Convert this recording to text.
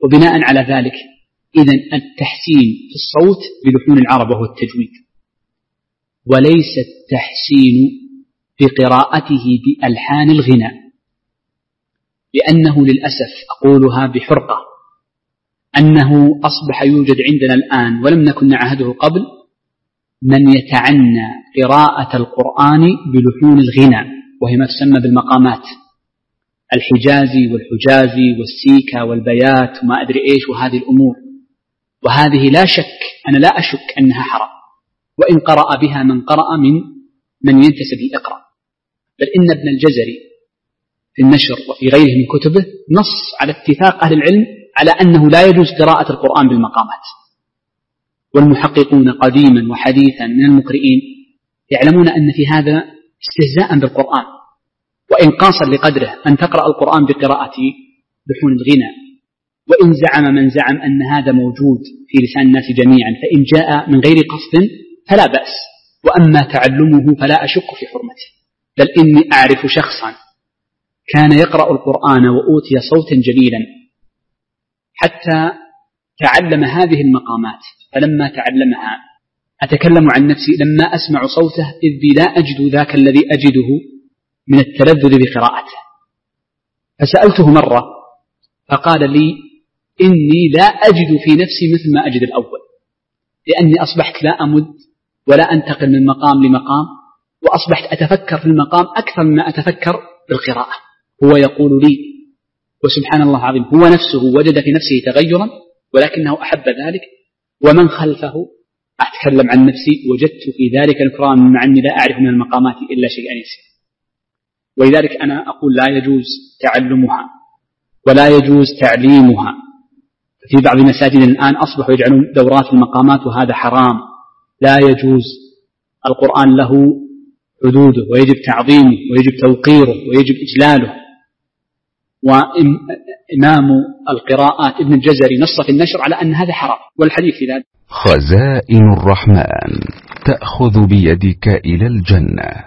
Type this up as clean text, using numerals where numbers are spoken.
وبناء على ذلك إذن التحسين في الصوت بلحون العرب وهو التجويد، وليس التحسين بقراءته بألحان الغناء، لأنه للأسف أقولها بحرقة أنه أصبح يوجد عندنا الآن ولم نكن نعهده قبل من يتعنى قراءة القرآن بلحون الغناء، وهي ما تسمى بالمقامات، الحجازي والحجازي والسيكا والبيات وما أدري إيش وهذه الأمور. وهذه لا شك، أنا لا أشك أنها حرام، وإن قرأ بها من قرأ من ينتسب الإقراء. بل إن ابن الجزري في النشر وفي غيره من كتبه نص على اتفاق أهل العلم على أنه لا يجوز قراءة القرآن بالمقامات. والمحققون قديما وحديثا من المقرئين يعلمون أن في هذا استهزاء بالقرآن وإنقاصا لقدره أن تقرأ القرآن بقراءة لحون الغناء. وإن زعم من زعم أن هذا موجود في لسان الناس جميعا فإن جاء من غير قصد فلا بأس، وأما تعلمه فلا أشك في حرمته. بل إني أعرف شخصا كان يقرأ القرآن وأوتي صوتا جميلا حتى تعلم هذه المقامات، فلما تعلمها أتكلم عن نفسي لما أسمع صوته إذ بي لا أجد ذاك الذي أجده من التلذذ بقراءته. فسألته مرة فقال لي إني لا أجد في نفسي مثل ما أجد الأول، لأني أصبحت لا أمد ولا أنتقل من مقام لمقام، وأصبحت أتفكر في المقام أكثر مما أتفكر بالقراءة. هو يقول لي وسبحان الله العظيم هو نفسه وجد في نفسه تغيرا ولكنه أحب ذلك، ومن خلفه أتكلم عن نفسي وجدت في ذلك الكرام مع أني لا أعرف من المقامات إلا شيئا يسير. ولذلك أنا أقول لا يجوز تعلمها ولا يجوز تعليمها. في بعض مساجد الآن أصبحوا يجعلون دورات المقامات وهذا حرام، لا يجوز. القرآن له حدوده ويجب تعظيمه ويجب توقيره ويجب إجلاله. وإمام القراءات ابن الجزري نص في النشر على أن هذا حرام، والحديث في ذلك. خزائن الرحمن تأخذ بيدك إلى الجنة.